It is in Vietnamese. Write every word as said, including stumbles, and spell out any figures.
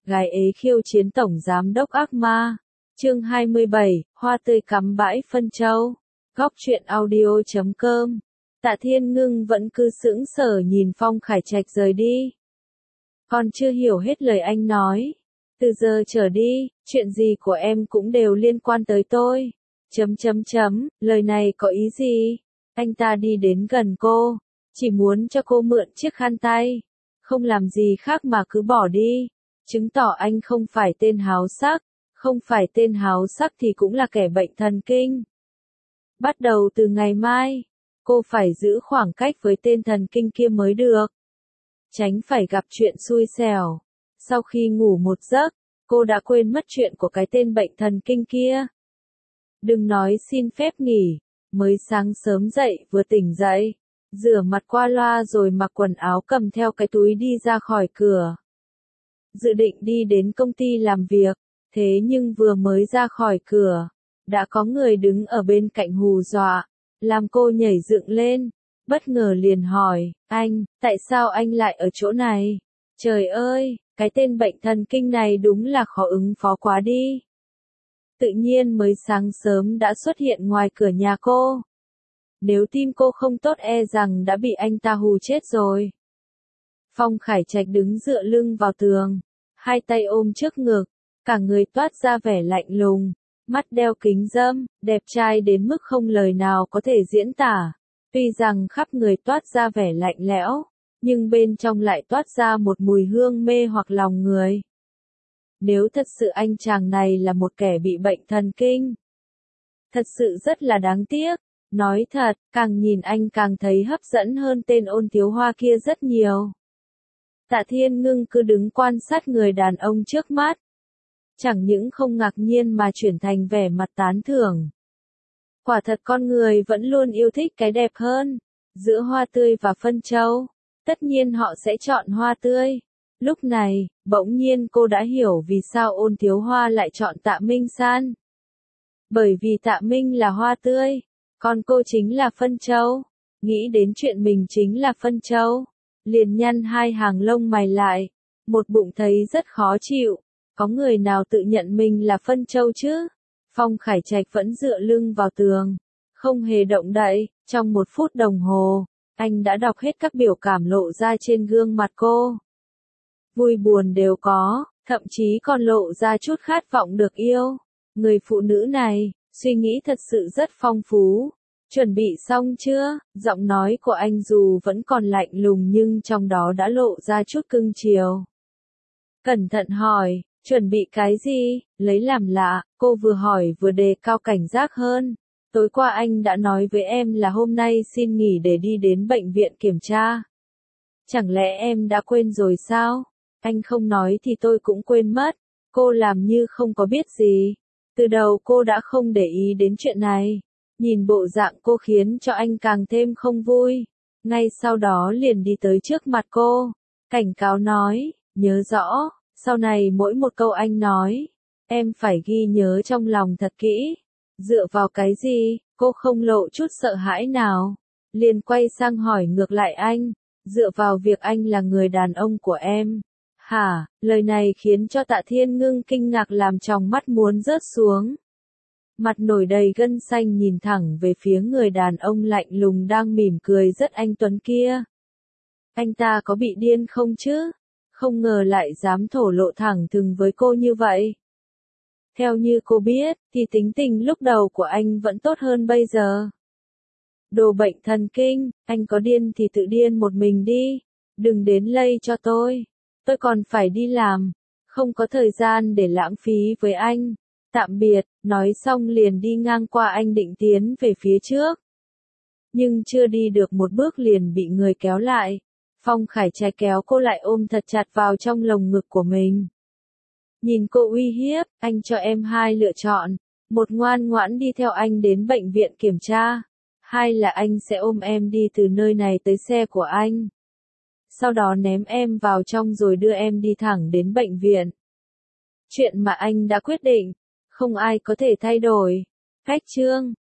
gái ế khiêu chiến tổng giám đốc ác ma. Chương hai mươi bảy, hoa tươi cắm bãi phân châu. Góc truyện audio chấm com. Tạ Thiên Ngưng vẫn cứ sững sờ nhìn Phong Khải Trạch rời đi. Con chưa hiểu hết lời anh nói. Từ giờ trở đi, chuyện gì của em cũng đều liên quan tới tôi. Chấm chấm chấm, lời này có ý gì? Anh ta đi đến gần cô, chỉ muốn cho cô mượn chiếc khăn tay. Không làm gì khác mà cứ bỏ đi. Chứng tỏ anh không phải tên háo sắc. Không phải tên háo sắc thì cũng là kẻ bệnh thần kinh. Bắt đầu từ ngày mai, cô phải giữ khoảng cách với tên thần kinh kia mới được. Tránh phải gặp chuyện xui xẻo. Sau khi ngủ một giấc, cô đã quên mất chuyện của cái tên bệnh thần kinh kia. Đừng nói xin phép nghỉ, mới sáng sớm dậy vừa tỉnh dậy, rửa mặt qua loa rồi mặc quần áo cầm theo cái túi đi ra khỏi cửa. Dự định đi đến công ty làm việc, thế nhưng vừa mới ra khỏi cửa, đã có người đứng ở bên cạnh hù dọa, làm cô nhảy dựng lên, bất ngờ liền hỏi, anh, tại sao anh lại ở chỗ này? Trời ơi, cái tên bệnh thần kinh này đúng là khó ứng phó quá đi. Tự nhiên mới sáng sớm đã xuất hiện ngoài cửa nhà cô. Nếu tim cô không tốt e rằng đã bị anh ta hù chết rồi. Phong Khải Trạch đứng dựa lưng vào tường, hai tay ôm trước ngực, cả người toát ra vẻ lạnh lùng, mắt đeo kính râm, đẹp trai đến mức không lời nào có thể diễn tả. Tuy rằng khắp người toát ra vẻ lạnh lẽo, nhưng bên trong lại toát ra một mùi hương mê hoặc lòng người. Nếu thật sự anh chàng này là một kẻ bị bệnh thần kinh, thật sự rất là đáng tiếc. Nói thật, càng nhìn anh càng thấy hấp dẫn hơn tên Ôn Thiếu Hoa kia rất nhiều. Tạ Thiên Ngưng cứ đứng quan sát người đàn ông trước mắt. Chẳng những không ngạc nhiên mà chuyển thành vẻ mặt tán thưởng. Quả thật con người vẫn luôn yêu thích cái đẹp hơn. Giữa hoa tươi và phân châu, tất nhiên họ sẽ chọn hoa tươi. Lúc này, bỗng nhiên cô đã hiểu vì sao Ôn Thiếu Hoa lại chọn Tạ Minh San. Bởi vì Tạ Minh là hoa tươi, còn cô chính là phân châu. Nghĩ đến chuyện mình chính là phân châu, liền nhăn hai hàng lông mày lại, một bụng thấy rất khó chịu. Có người nào tự nhận mình là phân châu chứ? Phong Khải Trạch vẫn dựa lưng vào tường, không hề động đậy. Trong một phút đồng hồ, anh đã đọc hết các biểu cảm lộ ra trên gương mặt cô. Vui buồn đều có, thậm chí còn lộ ra chút khát vọng được yêu. Người phụ nữ này, suy nghĩ thật sự rất phong phú. Chuẩn bị xong chưa? Giọng nói của anh dù vẫn còn lạnh lùng nhưng trong đó đã lộ ra chút cưng chiều. Cẩn thận hỏi, chuẩn bị cái gì? Lấy làm lạ, cô vừa hỏi vừa đề cao cảnh giác hơn. Tối qua anh đã nói với em là hôm nay xin nghỉ để đi đến bệnh viện kiểm tra. Chẳng lẽ em đã quên rồi sao? Anh không nói thì tôi cũng quên mất. Cô làm như không có biết gì. Từ đầu cô đã không để ý đến chuyện này. Nhìn bộ dạng cô khiến cho anh càng thêm không vui. Ngay sau đó liền đi tới trước mặt cô, cảnh cáo nói, nhớ rõ, sau này mỗi một câu anh nói, em phải ghi nhớ trong lòng thật kỹ. Dựa vào cái gì? Cô không lộ chút sợ hãi nào. Liền quay sang hỏi ngược lại anh, dựa vào việc anh là người đàn ông của em. Hả? Lời này khiến cho Tạ Thiên Ngưng kinh ngạc làm tròng mắt muốn rớt xuống. Mặt nổi đầy gân xanh nhìn thẳng về phía người đàn ông lạnh lùng đang mỉm cười rất anh tuấn kia. Anh ta có bị điên không chứ? Không ngờ lại dám thổ lộ thẳng thừng với cô như vậy. Theo như cô biết, thì tính tình lúc đầu của anh vẫn tốt hơn bây giờ. Đồ bệnh thần kinh, anh có điên thì tự điên một mình đi. Đừng đến lây cho tôi. Tôi còn phải đi làm. Không có thời gian để lãng phí với anh. Tạm biệt, nói xong liền đi ngang qua anh định tiến về phía trước. Nhưng chưa đi được một bước liền bị người kéo lại. Phong Khải Trạch kéo cô lại ôm thật chặt vào trong lồng ngực của mình. Nhìn cô uy hiếp, anh cho em hai lựa chọn. Một ngoan ngoãn đi theo anh đến bệnh viện kiểm tra. Hai là anh sẽ ôm em đi từ nơi này tới xe của anh. Sau đó ném em vào trong rồi đưa em đi thẳng đến bệnh viện. Chuyện mà anh đã quyết định, không ai có thể thay đổi. Cách chương